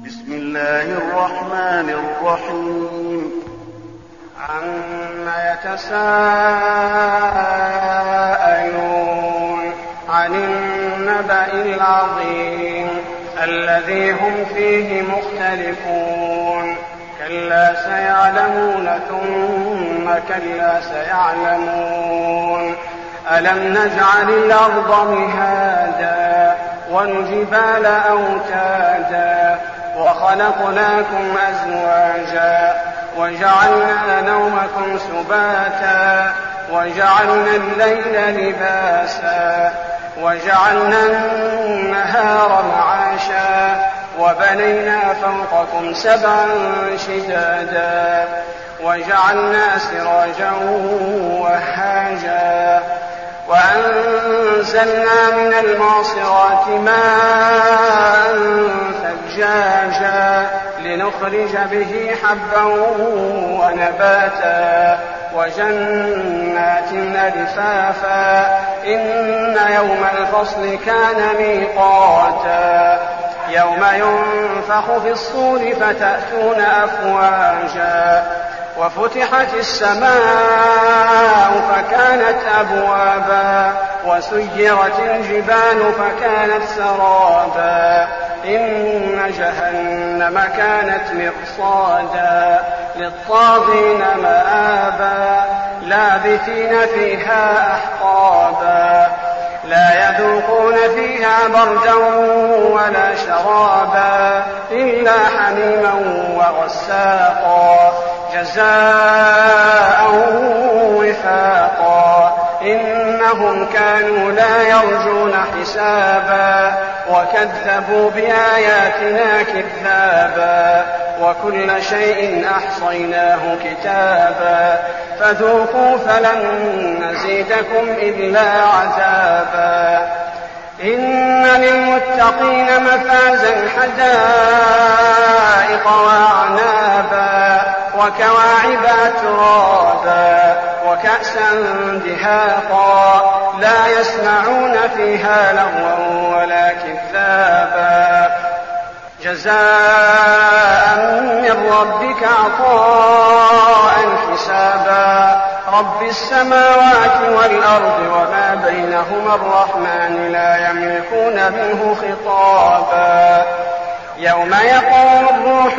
بسم الله الرحمن الرحيم. عما يتساءلون عن النبأ العظيم الذي هم فيه مختلفون كلا سيعلمون ثم كلا سيعلمون ألم نجعل الأرض مهادا والجبال أوتادا وخلقناكم أزواجا وجعلنا نومكم سباتا وجعلنا الليل لباسا وجعلنا النهار معاشا وبنينا فوقكم سبعا شدادا وجعلنا سراجا وهاجا وأنزلنا من المعصرات ماء ثجاجا لنخرج به حبا ونباتا وجنات ألفافا إن يوم الفصل كان ميقاتا يوم ينفخ في الصور فتأتون أفواجا وفتحت السماء فكانت أبوابا وسيرت الجبال فكانت سرابا إن جهنم كانت مرصادا للطاغين مآبا لابثين فيها أحقابا لا يذوقون فيها بردا ولا شرابا إلا حميما وغساقا جزاء وفاقا إنهم كانوا لا يرجون حسابا وكذبوا بآياتنا كذابا وكل شيء أحصيناه كتابا فذوقوا فلن نزيدكم إلا عذابا إن للمتقين مفازا حدائق وأعنابا وكواعب أترابا وكأسا دهاقا لا يسمعون فيها لغوا ولا كذابا جزاء من ربك عطاء حسابا رب السماوات والأرض وما بينهما الرحمن لا يملكون منه خطابا يوم يقوم الروح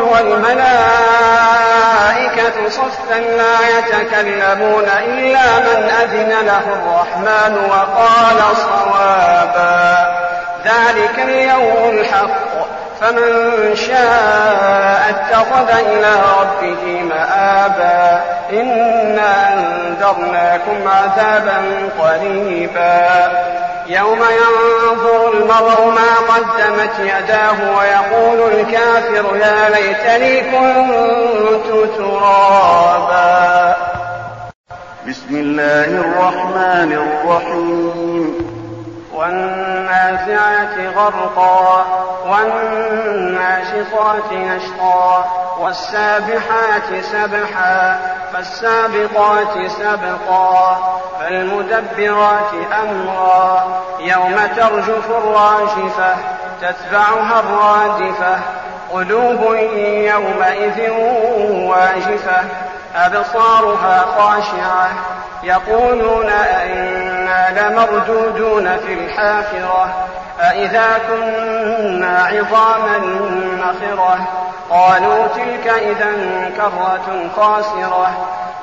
والملائكة صفا لا يتكلمون إلا من أذن له الرحمن وقال صوابا ذلك اليوم الحق فمن شاء اتخذ إلى ربه مآبا إنا أنذرناكم عذابا قريبا يوم ينظر المرء ما قدمت يداه ويقول الكافر يا ليتني كنت ترابا. بسم الله الرحمن الرحيم. والنازعات غرقا والناشطات نشطا والسابحات سبحا فالسابقات سبقا فالمدبرات أمرا يوم ترجف الراجفة تتبعها الرادفة قلوب يومئذ واجفة أبصارها خاشعة يقولون أئنا لمردودون في الحافرة أئذا كنا عظاما نخرة قالوا تلك إذا كرة خاسرة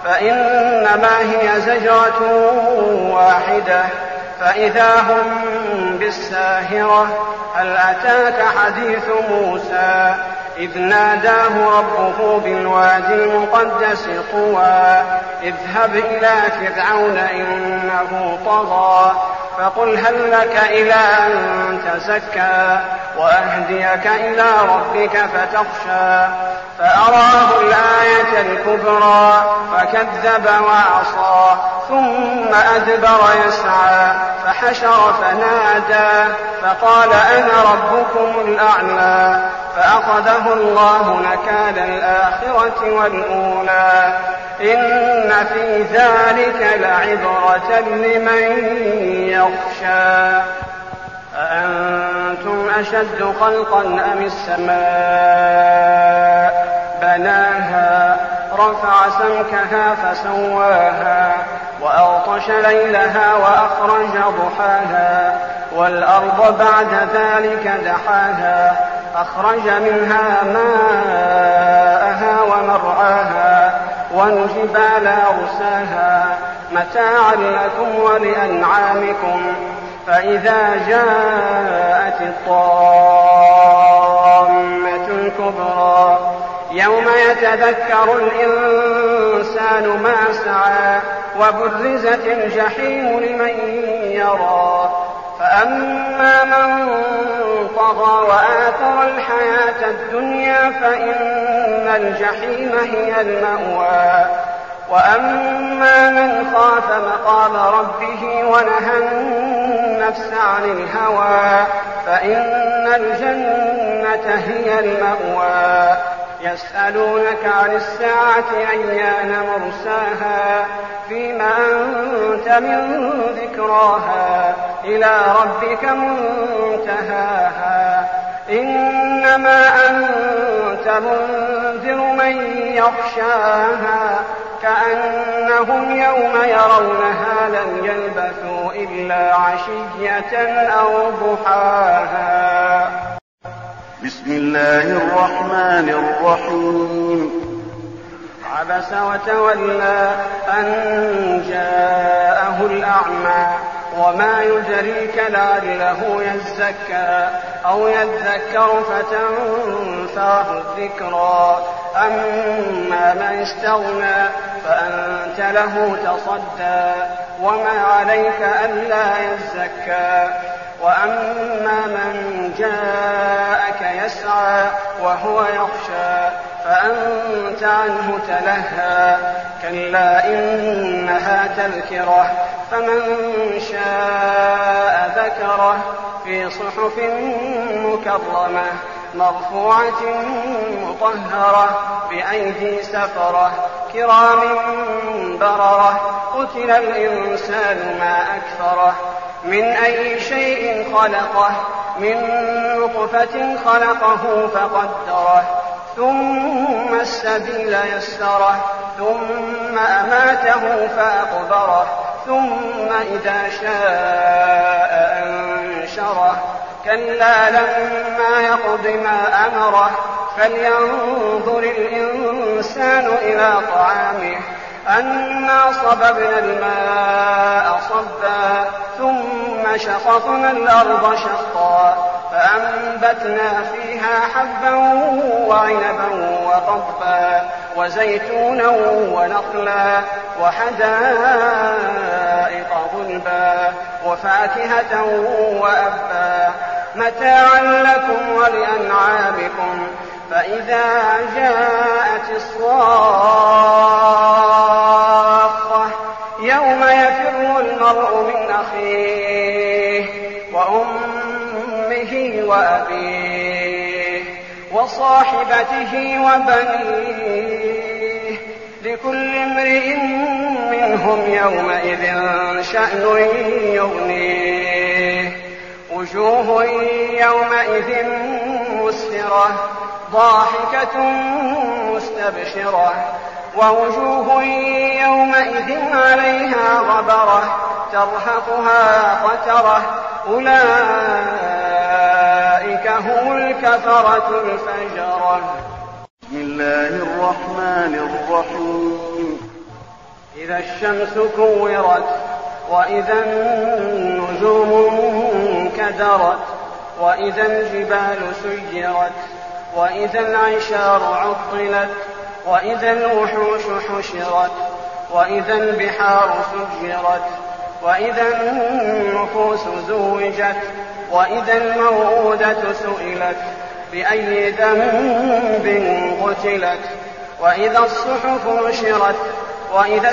فإنما هي زجرة واحدة فإذا هم بالساهرة هل أتاك حديث موسى إذ ناداه ربه بالوادي المقدس طوى اذهب إلى فرعون إنه طغى فقل هل لك إلى أن تزكى وأهديك إلى ربك فتخشى فأراه الآية الكبرى فكذب وعصى ثم أدبر يسعى فحشر فنادى فقال أنا ربكم الأعلى فأخذه الله نكال الآخرة والأولى إن في ذلك لعبرة لمن يخشى أأنتم أشد خلقا أم السماء بناها رفع سمكها فسواها وأغطش ليلها وأخرج ضحاها والأرض بعد ذلك دحاها أخرج منها ماءها ومرعاها والجبال أرساها متاعا لكم ولأنعامكم فإذا جاءت الطامة الكبرى يوم يتذكر الإنسان ما سعى وبرزت الجحيم لمن يرى فأما من طغى وآثر الحياة الدنيا فإن الجحيم هي المأوى وأما من خاف مقام ربه ونهى النفس عن الهوى فإن الجنة هي المأوى يسألونك عن الساعة أيان مرساها فيما أنت من ذكراها إلى ربك منتهاها إنما أنت منذر من يخشاها كأنهم يوم يرونها لم يلبثوا إلا عشية أو ضحاها. بسم الله الرحمن الرحيم. عبس وتولى أن جاءه الأعمى وما يدريك لعله يزكى أو يذكر فتنفعه الذكرى أما من استغنى فأنت له تصدى وما عليك ألا يزكى وأما من جاءك يسعى وهو يخشى فأنت عنه تلهى كلا إنها تذكرة فمن شاء ذكره في صحف مكرمة مرفوعة مطهرة بأيدي سفرة كرام بررة قتل الإنسان ما أكفره من أي شيء خلقه من نطفة خلقه فقدره ثم السبيل يسره ثم أماته فأقبره ثم إذا شاء أنشره كلا لما يقض ما أمره فلينظر الإنسان إلى طعامه أنا صببنا الماء صبا ثم شققنا الأرض شقا فأنبتنا فيها حبا وعنبا وقضبا وزيتونا ونخلا وحدائق غلبا وفاكهة وأبا متاعا لكم ولأنعامكم فإذا جاءت الصاخة يوم يفر المرء من أخيه وأمه وأبيه وصاحبته وبنيه لكل امرئ منهم يومئذ شأن يغنيه وجوه يومئذ مسفرة ضاحكة مستبشرة ووجوه يومئذ عليها غبرة ترهقها قترة أولئك هم الكفرة الفجرة. بسم الله الرحمن الرحيم. إذا الشمس كورت وإذا النجوم انكدرت وإذا الجبال سيرت وإذا العشار عطلت وإذا الوحوش حشرت وإذا البحار سجرت وإذا النفوس زوجت وإذا الموءودة سئلت بأي ذنب قتلت وإذا الصحف نشرت وإذا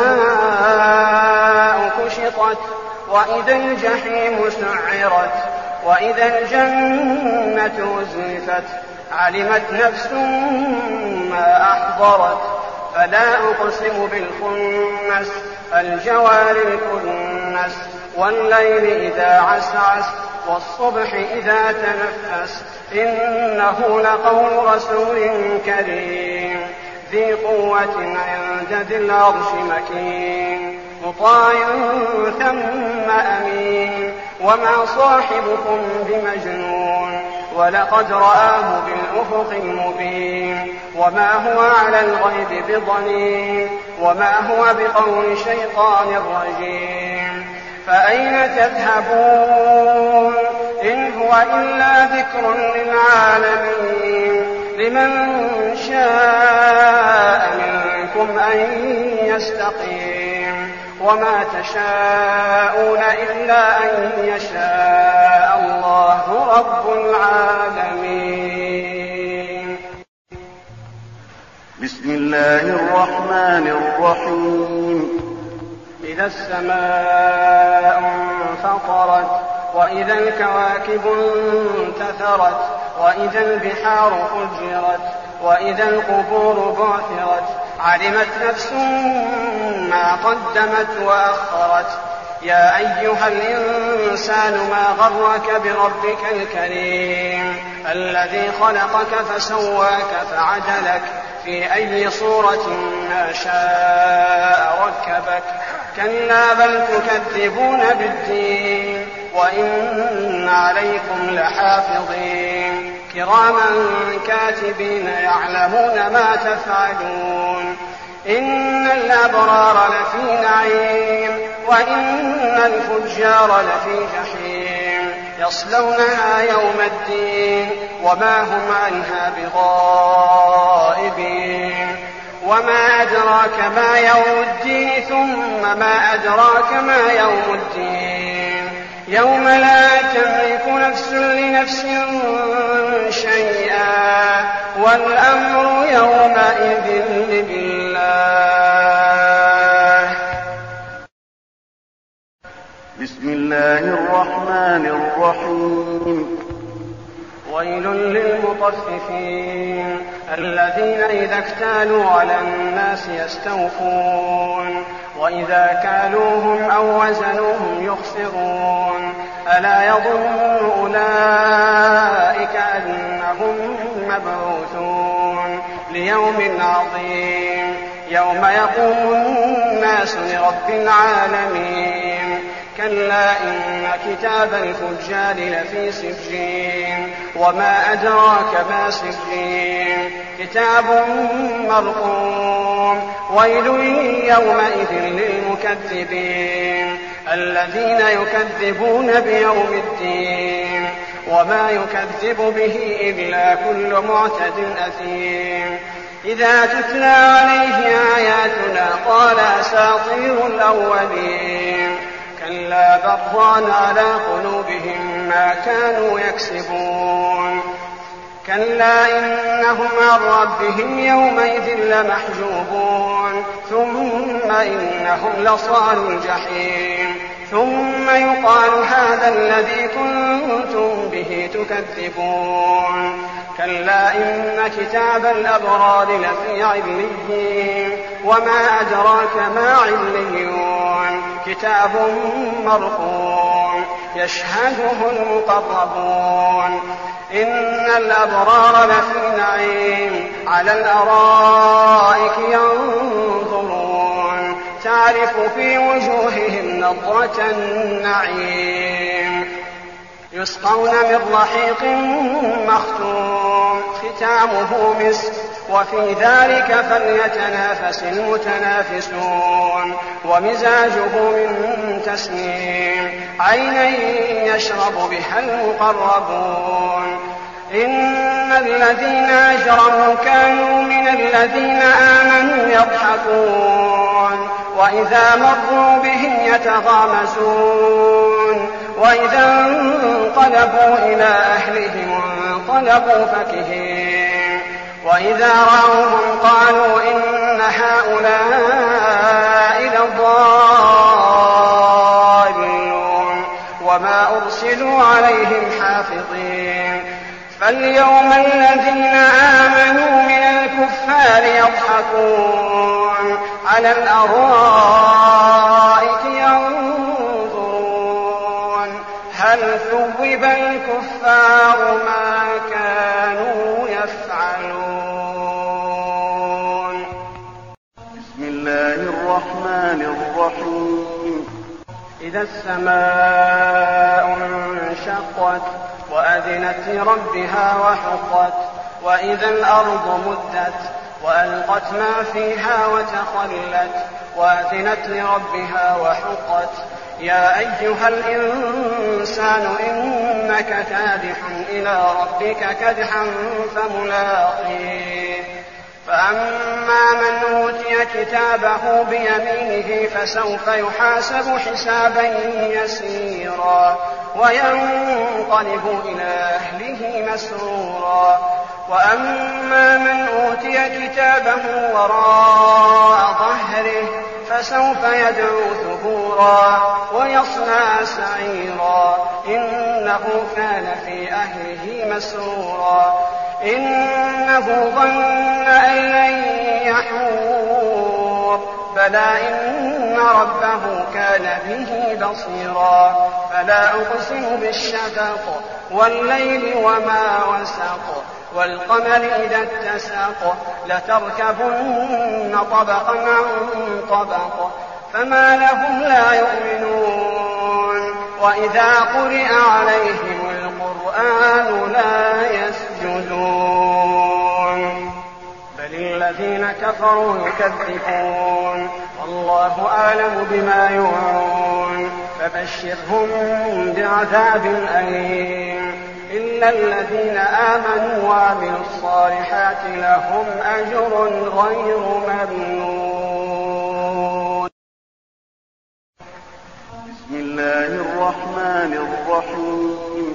السماء كشطت وإذا الجحيم سعرت وإذا الجنة أزلفت علمت نفس ما أحضرت فلا أقسم بالخنس الجوار الكنس والليل إذا عسعس والصبح إذا تنفس إنه لقول رسول كريم ذي قوة عند ذي العرش مكين مطاع ثم أمين وما صاحبكم بمجنون ولقد رآه بالأفق المبين وما هو على الغيب بضنين وما هو بقول شيطان رجيم فأين تذهبون إن هو إلا ذكر للعالمين لمن شاء منكم أن يستقيم وما تشاءون إلا أن يشاء الله رب العالمين. بسم الله الرحمن الرحيم. إذا السماء انفطرت وإذا الكواكب انتثرت وإذا البحار فجرت وإذا القبور بعثرت علمت نفس ما قدمت وأخرت يا أيها الإنسان ما غرك بربك الكريم الذي خلقك فسواك فعدلك في أي صورة ما شاء ركبك كلا بل تكذبون بالدين وإن عليكم لحافظين كراما كاتبين يعلمون ما تفعلون إن الأبرار لفي نعيم وإن الفجار لفي جحيم يصلونها يوم الدين وما هم عنها بغائبين وما أدراك ما يوم الدين ثم ما أدراك ما يوم الدين يوم لا تملك نفس لنفس شيئا والأمر يومئذ لله. بسم الله الرحمن الرحيم. ويل للمطففين الذين إذا اكتالوا على الناس يستوفون وإذا كالوهم أو وزنوهم يخسرون ألا يظن أولئك أنهم مبعوثون ليوم عظيم يوم يقوم الناس لرب العالمين كلا إن كتاب الفجار لفي سجين وما أدراك ما سجين كتاب مرقوم ويل يومئذ للمكذبين الذين يكذبون بيوم الدين وما يكذب به إلا كل معتد أثيم إذا تتلى عليه آياتنا قال أساطير الأولين كلا بل ران على قلوبهم ما كانوا يكسبون كلا إنهم عن ربهم يومئذ لمحجوبون ثم إنهم لصالوا الجحيم ثم يقال هذا الذي كنتم به تكذبون كلا إن كتاب الأبرار لفي عليين وما أدراك ما عليون كتاب مرقوم يشهده المقربون إن الأبرار لفي نعيم على الأرائك ينظرون تعرف في وجوههم نضرة النعيم يسقون من رحيق مختوم ختامه مسك وفي ذلك فليتنافس المتنافسون ومزاجه من تسنيم عينا يشرب بها المقربون إن الذين أجرموا كانوا من الذين آمنوا يضحكون وإذا مروا بهم يتغامزون وإذا انقلبوا إلى أهلهم انقلبوا فكهين وإذا رأوهم قالوا إن هؤلاء لضالون وما أرسلوا عليهم حافظين فاليوم الذين آمنوا من الكفار يضحكون على الأرائك ينظرون هل هل ثوب الكفار ما كانوا يفعلون. بسم الله الرحمن الرحيم. إذا السماء انشقت وأذنت لربها وحقت وإذا الأرض مدت وألقت ما فيها وتخلت وأذنت لربها وحقت. يا أيها الإنسان إنك كادح إلى ربك كدحا فملاقيه. فأما من أوتي كتابه بيمينه فسوف يحاسب حسابا يسيرا وينقلب إلى أهله مسرورا. وأما من أوتي كتابه وراء ظهره فسوف يدعو ثبورا ويصلى سعيرا إنه كان في أهله مسرورا. إنه ظن أن لن يحور بلى إن ربه كان به بصيرا. فلا أقسم بالشفق والليل وما وسق والقمر إذا اتسق لتركبن طبقا عن طبق فما لهم لا يؤمنون. وإذا قرئ عليهم القرآن لا يسجدون بل الذين كفروا يكذبون والله أعلم بما يوعون. فبشرهم بعذاب أليم إلا الذين آمنوا وعملوا الصالحات لهم أجر غير ممنون. بسم الله الرحمن الرحيم.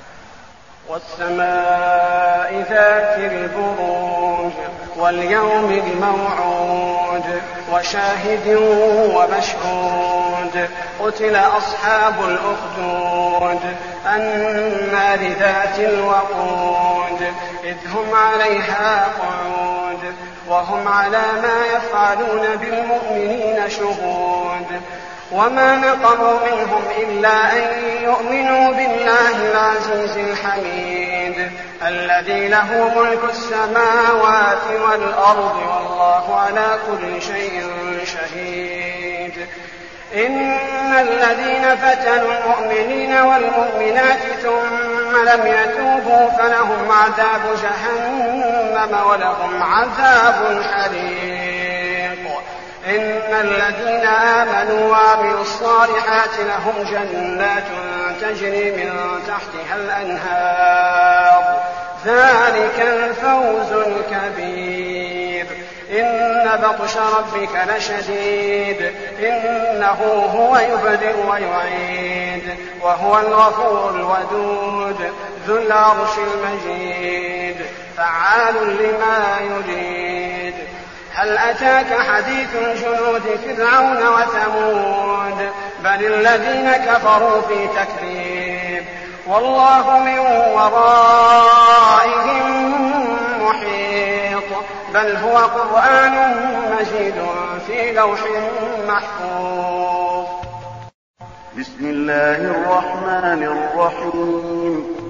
والسماء ذات البروج واليوم الموعود وشاهد ومشهود. قتل أصحاب الأخدود النار ذات الوقود إذ هم عليها قعود وهم على ما يفعلون بالمؤمنين شهود. وما نقموا منهم إلا أن يؤمنوا بالله العزيز الحميد الذي له ملك السماوات والأرض والله على كل شيء شهيد. إن الذين فتنوا المؤمنين والمؤمنات ثم لم يتوبوا فلهم عذاب جهنم ولهم عذاب الحريق. إن الذين آمنوا وعملوا الصالحات لهم جنات تجري من تحتها الأنهار ذلك الفوز الكبير. إن بطش ربك لشديد إنه هو يبدئ ويعيد وهو الغفور الودود ذو العرش المجيد فعال لما يريد. هل أتاك حديث جنود فرعون وثمود بل الذين كفروا في تكذيب والله من ورائهم محيط بل هو قرآن مجيد في لوح محفوظ. بسم الله الرحمن الرحيم.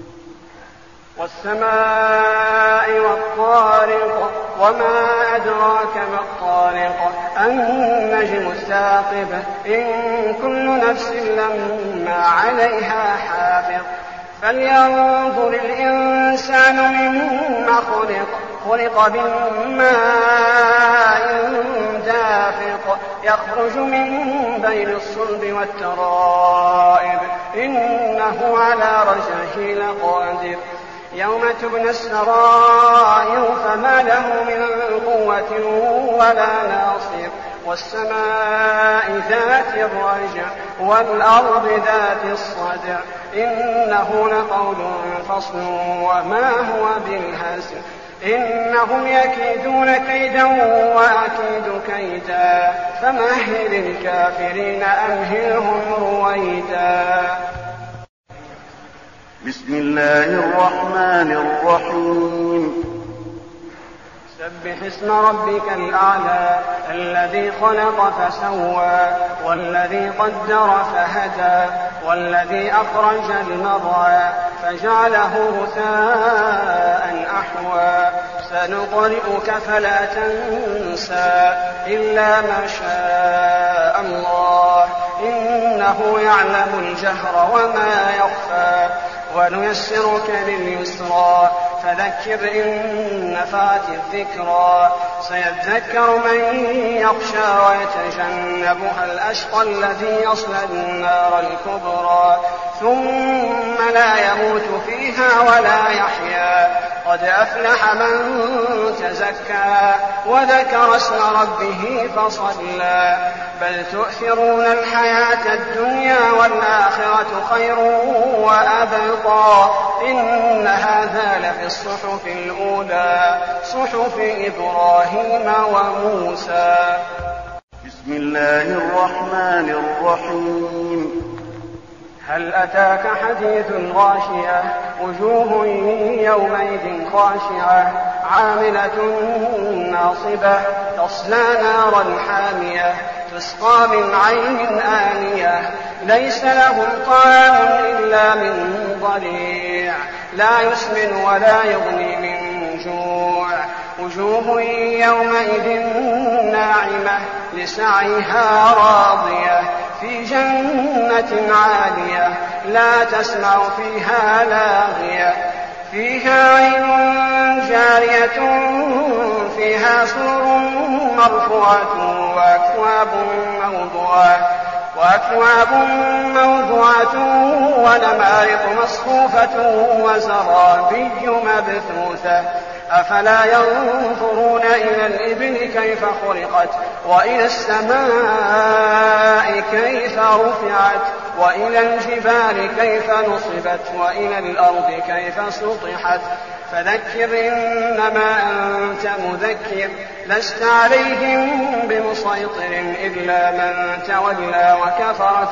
والسماء والطارق وما أدراك ما الطارق النجم الثاقب إن كل نفس لما عليها حافظ. فلينظر الإنسان مما خلق من ماء دافق يخرج من بين الصلب والترائب إنه على رجعه لقادر. يوم تبنى السرائر فما له من قوة ولا ناصر. والسماء ذات الرجع والأرض ذات الصدع إنه لقول فصل وما هو بالهزل. إنهم يكيدون كيدا وأكيد كيدا فمهل الكافرين أمهلهم رويدا. بسم الله الرحمن الرحيم. سبح اسم ربك الأعلى الذي خلق فسوى والذي قدر فهدى والذي أخرج المرعى فجعله غثاء أحوى سنقرئك فلا تنسى إلا ما شاء الله إنه يعلم الجهر وما يخفى ونيسرك لليسرى فذكر إن نفعت الذكرى سيذكر من يخشى ويتجنبها الأشقى الذي يصلى النار الكبرى ثم لا يموت فيها ولا يحيا قد أفلح من تزكى وذكر اسم ربه فصلى بل تؤثرون الحياة الدنيا والآخرة خير وأبقى إن هذا لفي الصحف الأولى صحف إبراهيم وموسى. بسم الله الرحمن الرحيم. هل أتاك حديث الغاشية وجوه يومئذ خاشعة عاملة ناصبة تصلى نارا حامية تسقى من عين آنية ليس لهم طعام إلا من ضريع لا يسمن ولا يغني من جوع وجوه يومئذ ناعمة لسعيها راضية في جنة عالية لا تسمع فيها لاغية فيها عين جارية فيها سرر مرفوعة وأكواب موضوعة ونمارق مصفوفة وزرابي مبثوثة أفلا ينظرون إلى الإبل كيف خلقت وإلى السماء كيف رفعت وإلى الجبال كيف نصبت وإلى الأرض كيف سطحت فذكر إنما أنت مذكر لست عليهم بمسيطر إلا من تولى وكفر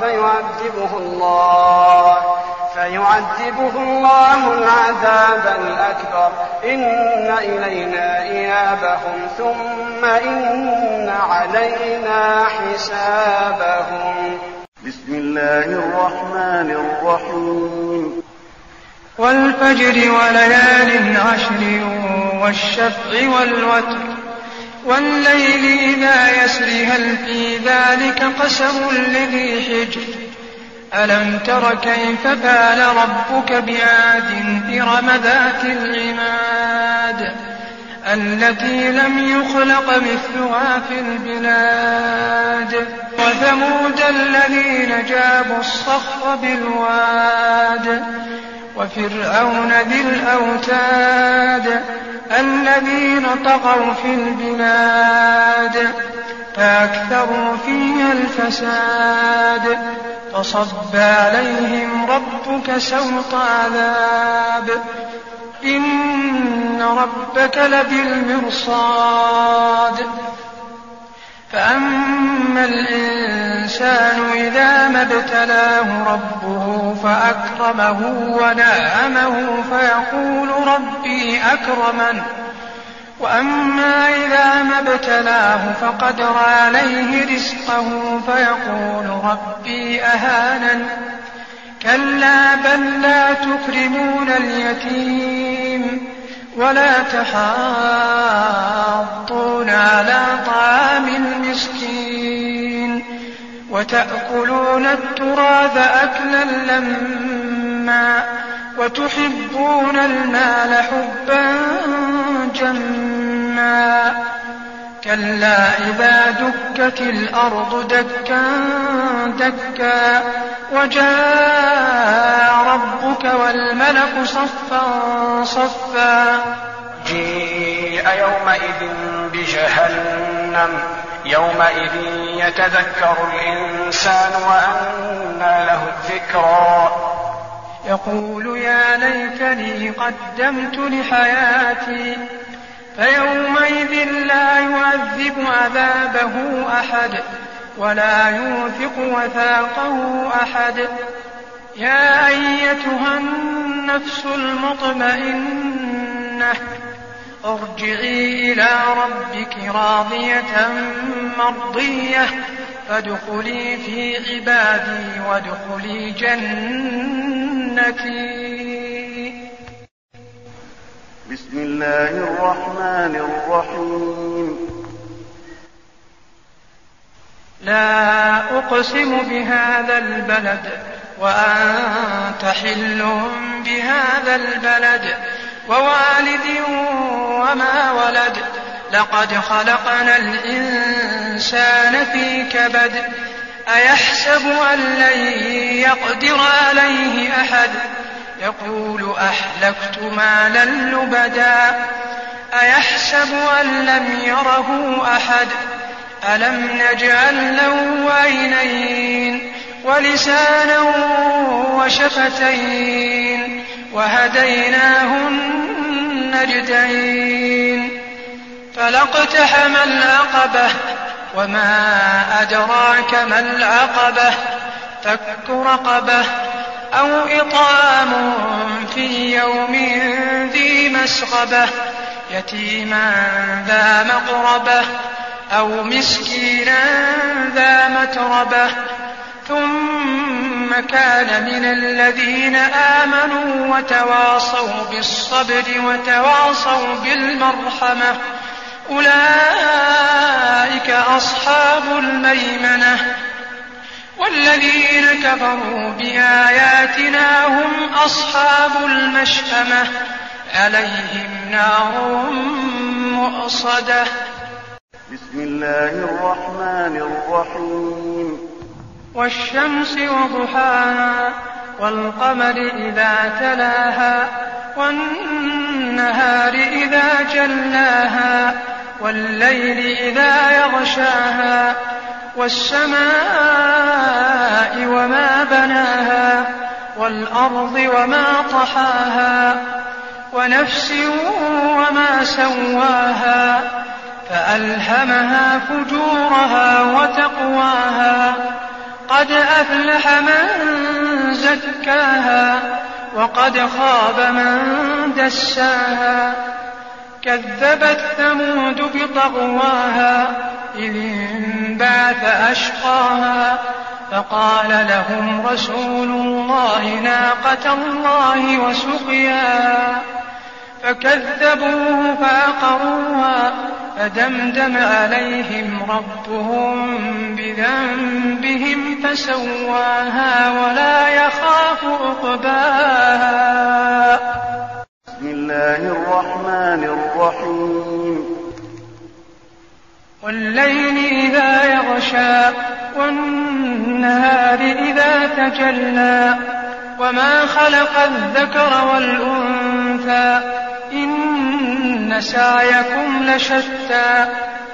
فيعذبه الله العذاب الأكبر إن إلينا إيابهم ثم إن علينا حسابهم. بسم الله الرحمن الرحيم. والفجر وليال عشر والشفع والوتر والليل إذا يسر هل في ذلك قسم لذي حجر ألم تر كيف فعل ربك بعاد إرم ذات العماد التي لم يخلق مثلها في البلاد وثمود الذين جابوا الصخر بالواد وفرعون ذي الأوتاد الذين طغوا في البلاد فأكثروا فيها الفساد فصب عليهم ربك سوط عذاب إن ربك لبالمرصاد فأما الإنسان إذا ما ابتلاه ربه فأكرمه ونعمه فيقول ربي أكرمن وأما إذا ما ابتلاه فقدر عليه رزقه فيقول ربي أهانن كلا بل لا تكرمون اليتيم ولا تحاضون على طعام المسكين وتأكلون التراث أكلا لما وتحبون المال حبا جما كلا إذا دكت الأرض دكا دكا وجاء ربك والملك صفا صفا جيء يومئذ بجهنم يومئذ يتذكر الإنسان وأنى له الذكرى يقول يا ليتني قدمت لحياتي فيومئذ لا يعذب عذابه أحد ولا يوثق وثاقه أحد يا أيتها النفس المطمئنة ارجعي إلى ربك راضية مرضية فادخلي في عبادي وادخلي جنتي. بسم الله الرحمن الرحيم. لا أقسم بهذا البلد وأنت حل بهذا البلد ووالد وما ولد لقد خلقنا الإنسان في كبد أيحسب أن لن يقدر عليه أحد يقول أهلكت مالا لبدا أيحسب أن لم يره أحد ألم نجعل له عينين ولسانا وشفتين وهديناه النجدين فلا اقتحم العقبة وما أدراك ما العقبة فك رقبة أو إطعام في يوم ذي مسغبة يتيما ذا مقربة أو مسكينا ذا متربة ثم كان من الذين آمنوا وتواصوا بالصبر وتواصوا بالمرحمة أولئك أصحاب الميمنة والذين كفروا بآياتنا هم أصحاب المشأمة عليهم نار مؤصدة. بسم الله الرحمن الرحيم. والشمس وضحاها والقمر إذا تلاها والنهار إذا جلاها والليل إذا يغشاها والسماء وما بناها والأرض وما طحاها ونفس وما سواها فألهمها فجورها وتقواها قد أفلح من زكاها وقد خاب من دساها كذبت ثمود بطغواها إذ انبعث أشقاها فقال لهم رسول الله ناقة الله وسقياها فكذبوه فعقروها فدمدم عليهم ربهم بذنبهم فسواها ولا يخاف عقباها. بسم الله الرحمن الرحيم. والليل إذا يغشى والنهار إذا تجلى وما خلق الذكر والأنثى إن سعيكم لشتى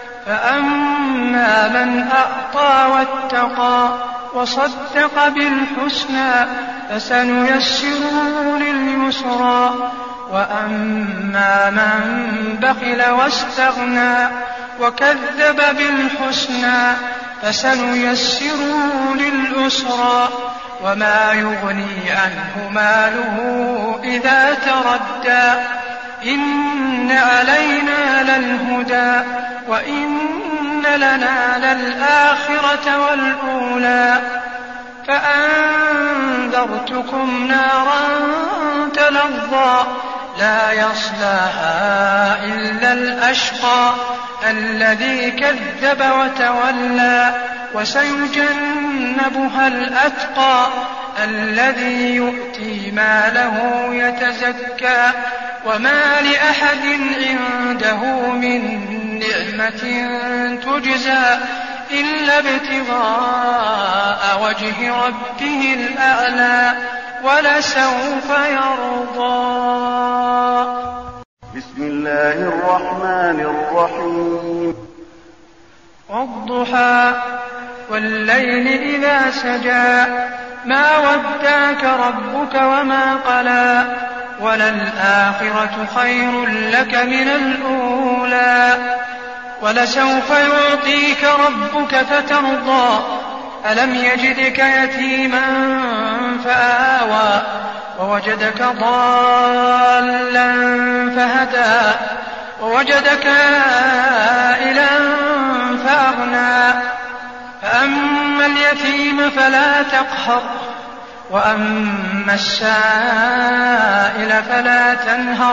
فأما من أعطى واتقى وصدق بالحسنى فسنيسره لليسرى وأما من بخل واستغنى وكذب بالحسنى فسنيسره للأسرى وما يغني عنه ماله إذا تردى إن علينا للهدى وإن لنا للآخرة والأولى فأنذرتكم نارا تلظى لا يصلاها إلا الأشقى الذي كذب وتولى وسيجنبها الأتقى الذي يؤتي ماله يتزكى وما لأحد عنده من نعمة تجزى إلا ابتغاء وجه ربه الأعلى ولسوف يرضى. بسم الله الرحمن الرحيم. والضحى والليل إذا سجى ما ودعك ربك وما قلى وللآخرة خير لك من الأولى ولسوف يعطيك ربك فترضى ألم يجدك يتيما فآوى ووجدك ضالا فهدى ووجدك عائلا فأغنى فأما اليتيم فلا تقهر وأما السائل فلا تنهر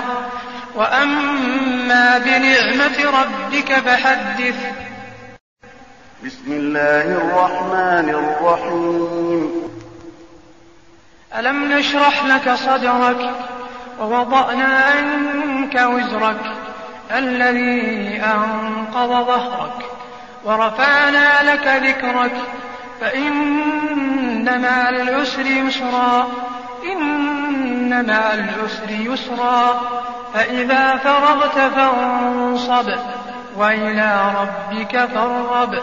وأما بنعمة ربك فحدث. بسم الله الرحمن الرحيم. ألم نشرح لك صدرك ووضعنا عنك وزرك الذي أنقض ظهرك ورفعنا لك ذكرك فإن مع العسر يسرا إن مع العسر يسرا فإذا فرغت فانصب وإلى ربك فارغب.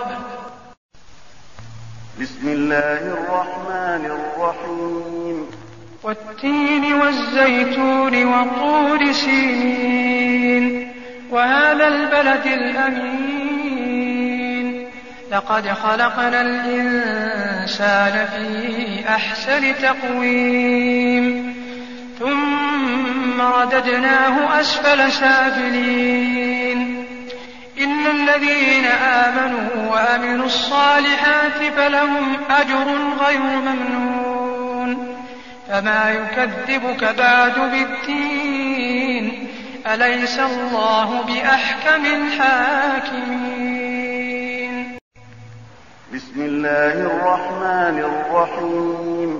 بسم الله الرحمن الرحيم. والتين والزيتون وطور سينين وهذا البلد الأمين لقد خلقنا الإنسان في أحسن تقويم ثم رددناه أسفل سافلين إلا الذين آمنوا وعملوا الصالحات فلهم أجر غير ممنون فما يكذبك بعد بالدين أليس الله بأحكم الحاكمين. بسم الله الرحمن الرحيم.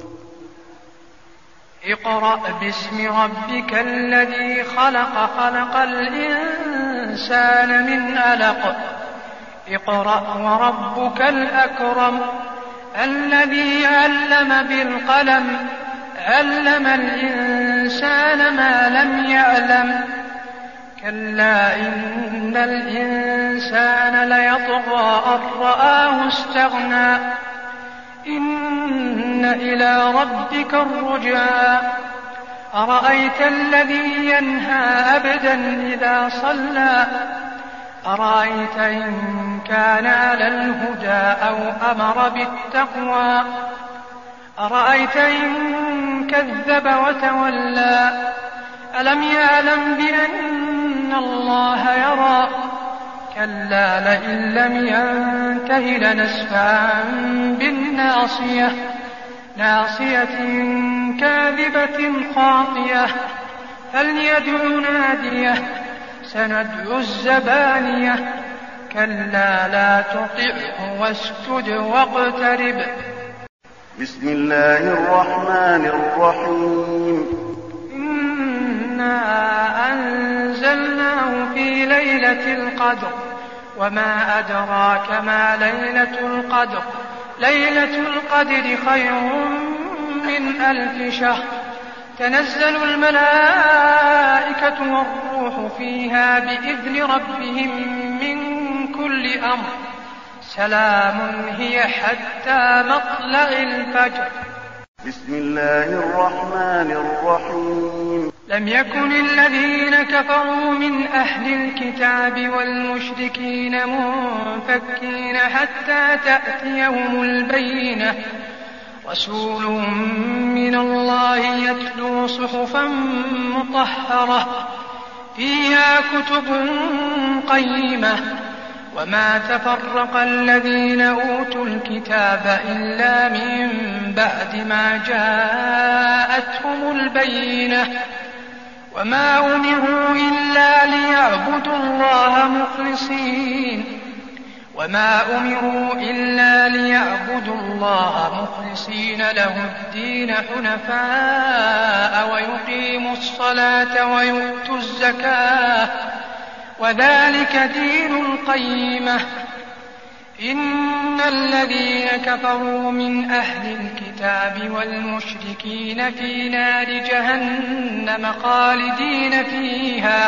اقرأ باسم ربك الذي خلق خلق الإنسان من علق اقرأ وربك الأكرم الذي علم بالقلم علم الإنسان ما لم يعلم كلا إن الإنسان ليطغى أن رآه استغنى إن إلى ربك الرجعى أرأيت الذي ينهى عبدا إذا صلى أرأيت إن كان على الهدى أو أمر بالتقوى أرأيت إن كذب وتولى ألم يعلم بأن الله يرى كلا لئن لم ينته لنسفعا بالناصية ناصية كاذبة خاطية فليدع ناديه سندع الزبانية كلا لا تطعه واسجد واقترب. بسم الله الرحمن الرحيم. إنا أنزلناه في ليلة القدر وما أدراك ما ليلة القدر ليلة القدر خير من 1000 شهر تنزل الملائكة والروح فيها بإذن ربهم من كل أمر سلام هي حتى مطلع الفجر. بسم الله الرحمن الرحيم. لم يكن الذين كفروا من أهل الكتاب والمشركين منفكين حتى تأتيهم البينة رسول من الله يتلو صحفا مطهرة فيها كتب قيمة وما تفرق الذين أوتوا الكتاب إلا من بعد ما جاءتهم البينة وما أمروا إلا ليعبدوا الله مخلصين له الدين حنفاء ويقيموا الصلاة ويؤتوا الزكاة وذلك دين القيمة إن الذين كفروا من أهل الكتاب والمشركين في نار جهنم خالدين فيها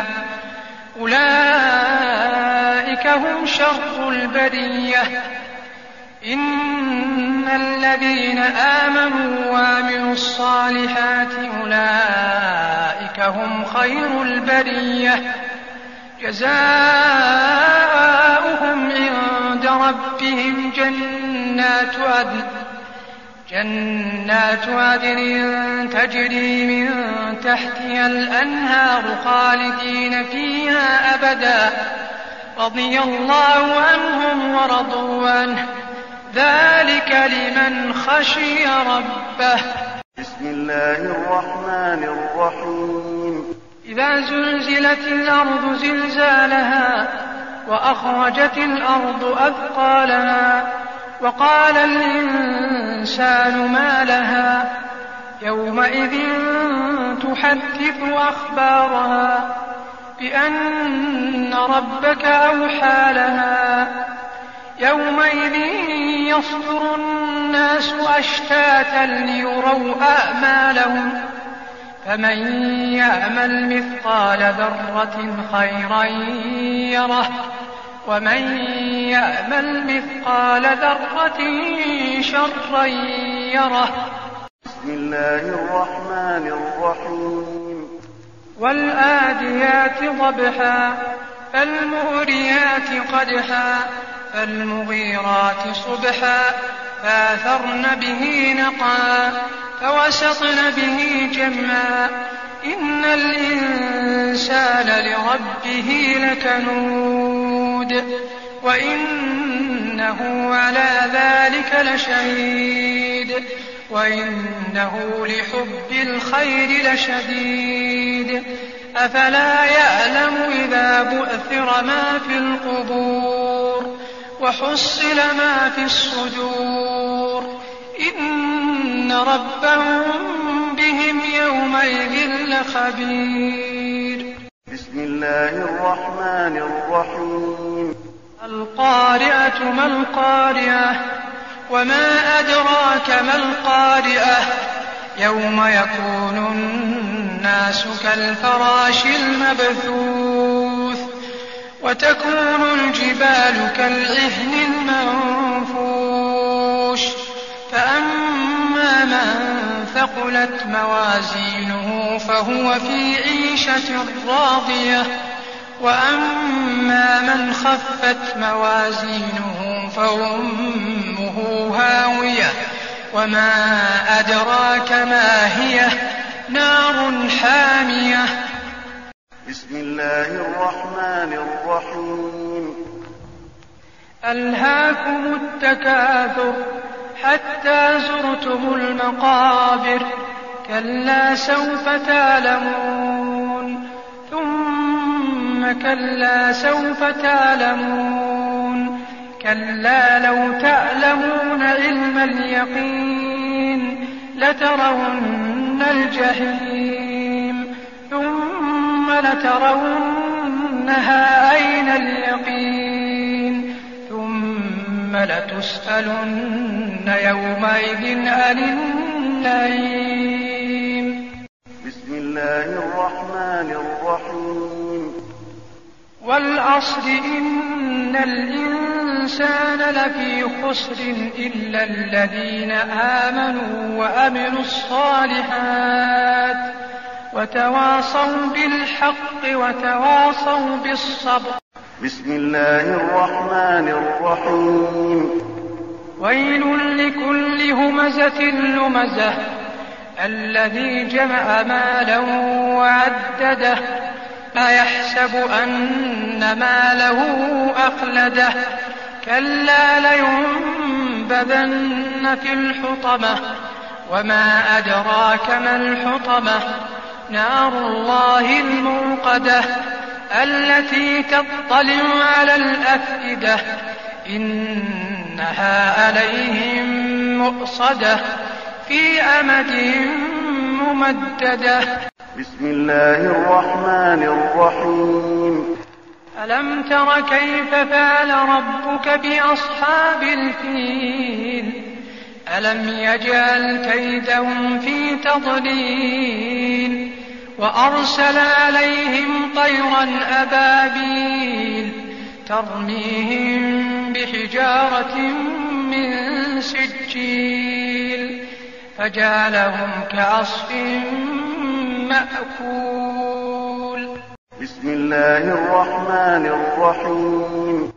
أولئك هم شر البرية إن الذين آمنوا وعملوا الصالحات أولئك هم خير البرية جزاؤهم عند ربهم جنات عدن تجري من تحتها الأنهار خالدين فيها أبدا رضي الله عنهم ورضوا عنه ذلك لمن خشي ربه. بسم الله الرحمن الرحيم. إذا زلزلت الأرض زلزالها وأخرجت الأرض أثقالها وقال الإنسان ما لها يومئذ تحدث أخبارها بأن ربك أوحى لها يومئذ يصدر الناس أشتاتا ليروا أعمالهم فمن يعمل مثقال ذرة خيرا يره ومن يعمل مثقال ذرة شرا يره. بسم الله الرحمن الرحيم. والآديات ضبحا فالموريات قدحا فالمغيرات صبحا فأثرن به نقعا فوسطن به جمعا إن الإنسان لربه لكنود وإنه على ذلك لشهيد وإنه لحب الخير لشديد أفلا يعلم إذا بؤثر ما في القبور وحصل ما في الصدور إن ربهم بهم يومئذ لخبير. بسم الله الرحمن الرحيم. القارعة ما القارعة وما أدراك ما القارعة يوم يكون الناس كالفراش المبثوث وتكون الجبال كالعهن المنفوش فأما من ثقلت موازينه فهو في عيشة راضية وأما من خفت موازينه فأمه هاوية وما أدراك ما هي نار حامية. بسم الله الرحمن الرحيم. ألهاكم التكاثر حتى زرتم المقابر كلا سوف تعلمون ثم كلا سوف تعلمون كلا لو تعلمون علم اليقين لترون الجحيم ثم لترونها عين اليقين ثم لتسألن يومئذ عن النعيم. بسم الله الرحمن الرحيم. والعصر إن الإنسان لفي خسر إلا الذين آمنوا وعملوا الصالحات وتواصوا بالحق وتواصوا بالصبر. بسم الله الرحمن الرحيم. ويل لكل همزة لمزة الذي جمع مالا وعدده أيحسب أن ماله أخلده كلا لينبذن في الحطمة وما أدراك ما الحطمة نار الله الموقدة التي تطلع على الأفئدة إنها عليهم مؤصدة في أمد ممددة. بسم الله الرحمن الرحيم. ألم تر كيف فعل ربك بأصحاب الفيل ألم يجعل كيدهم في تضليل وأرسل عليهم طيرا أبابيل ترميهم بحجارة من سجيل فجعلهم كعصف مأكول. بسم الله الرحمن الرحيم.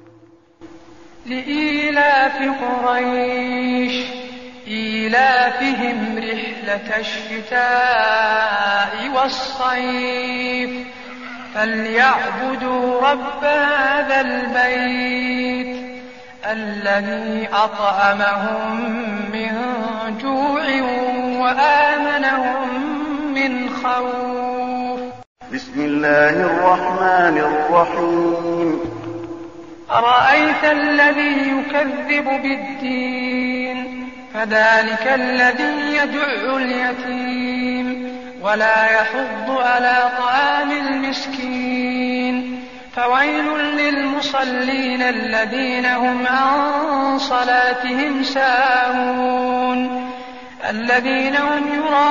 لإيلاف قريش إيلافهم رحلة الشتاء والصيف فليعبدوا رب هذا البيت الذي أطعمهم من جوع وآمنهم من خوف. بسم الله الرحمن الرحيم. أرأيت الذي يكذب بالدين فذلك الذي يدع اليتيم ولا يحض على طعام المسكين. فويل للمصلين الذين هم عن صلاتهم ساهون الذين هم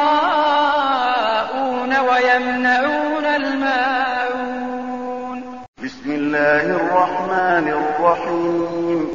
يراءون ويمنعون الماعون. بسم الله الرحمن الرحيم.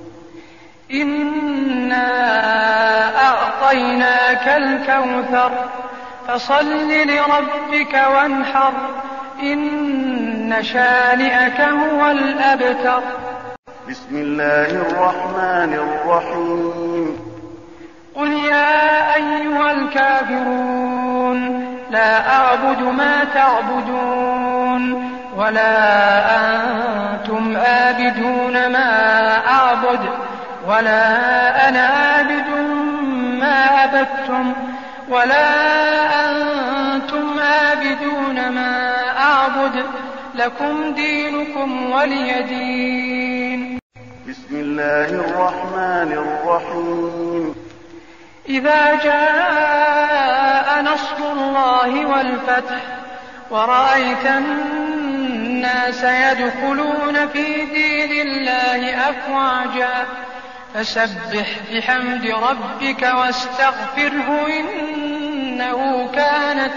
إنا أعطيناك الكوثر فصل لربك وانحر إن شانئك هو الأبتر. بسم الله الرحمن الرحيم. قل يا أيها الكافرون لا أعبد ما تعبدون ولا أنتم عابدون ما أعبد ولا أنا عابد ما عبدتم ولا أنتم عابدون ما أعبد لكم دينكم ولي دين. بسم الله الرحمن الرحيم. إذا جاء نصر الله والفتح ورأيت الناس يدخلون في دين الله أفواجا فسبح بحمد ربك واستغفره إنه كان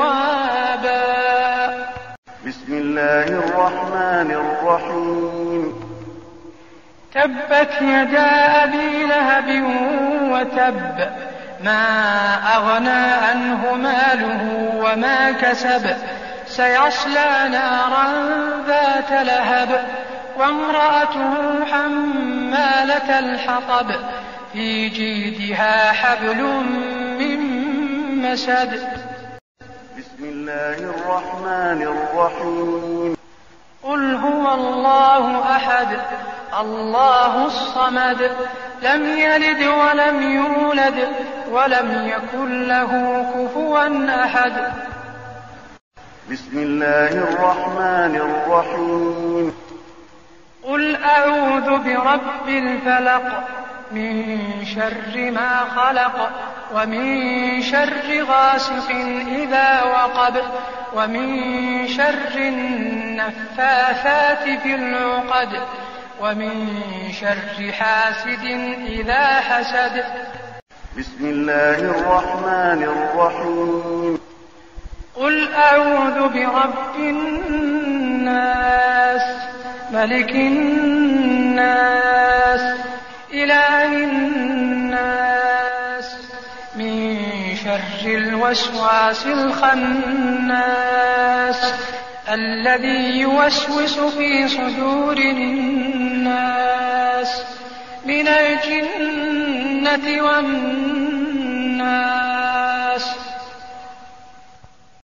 توابا. بسم الله الرحمن الرحيم. تبت يدا أبي لهب وتب ما أغنى عنه ماله وما كسب سيصلى نارا ذات لهب وامرأته حمالة الحطب في جيدها حبل من مسد. بسم الله الرحمن الرحيم. قل هو الله أحد الله الصمد لم يلد ولم يولد ولم يكن له كفوا أحد. بسم الله الرحمن الرحيم. قل أعوذ برب الفلق من شر ما خلق ومن شر غاسق إذا وقب ومن شر النفاثات في العقد ومن شر حاسد إذا حسد. بسم الله الرحمن الرحيم. قل أعوذ برب الناس ملك الناس إله الناس من شر الوسواس الخناس الذي يوسوس في صدور الناس من الجنة والناس.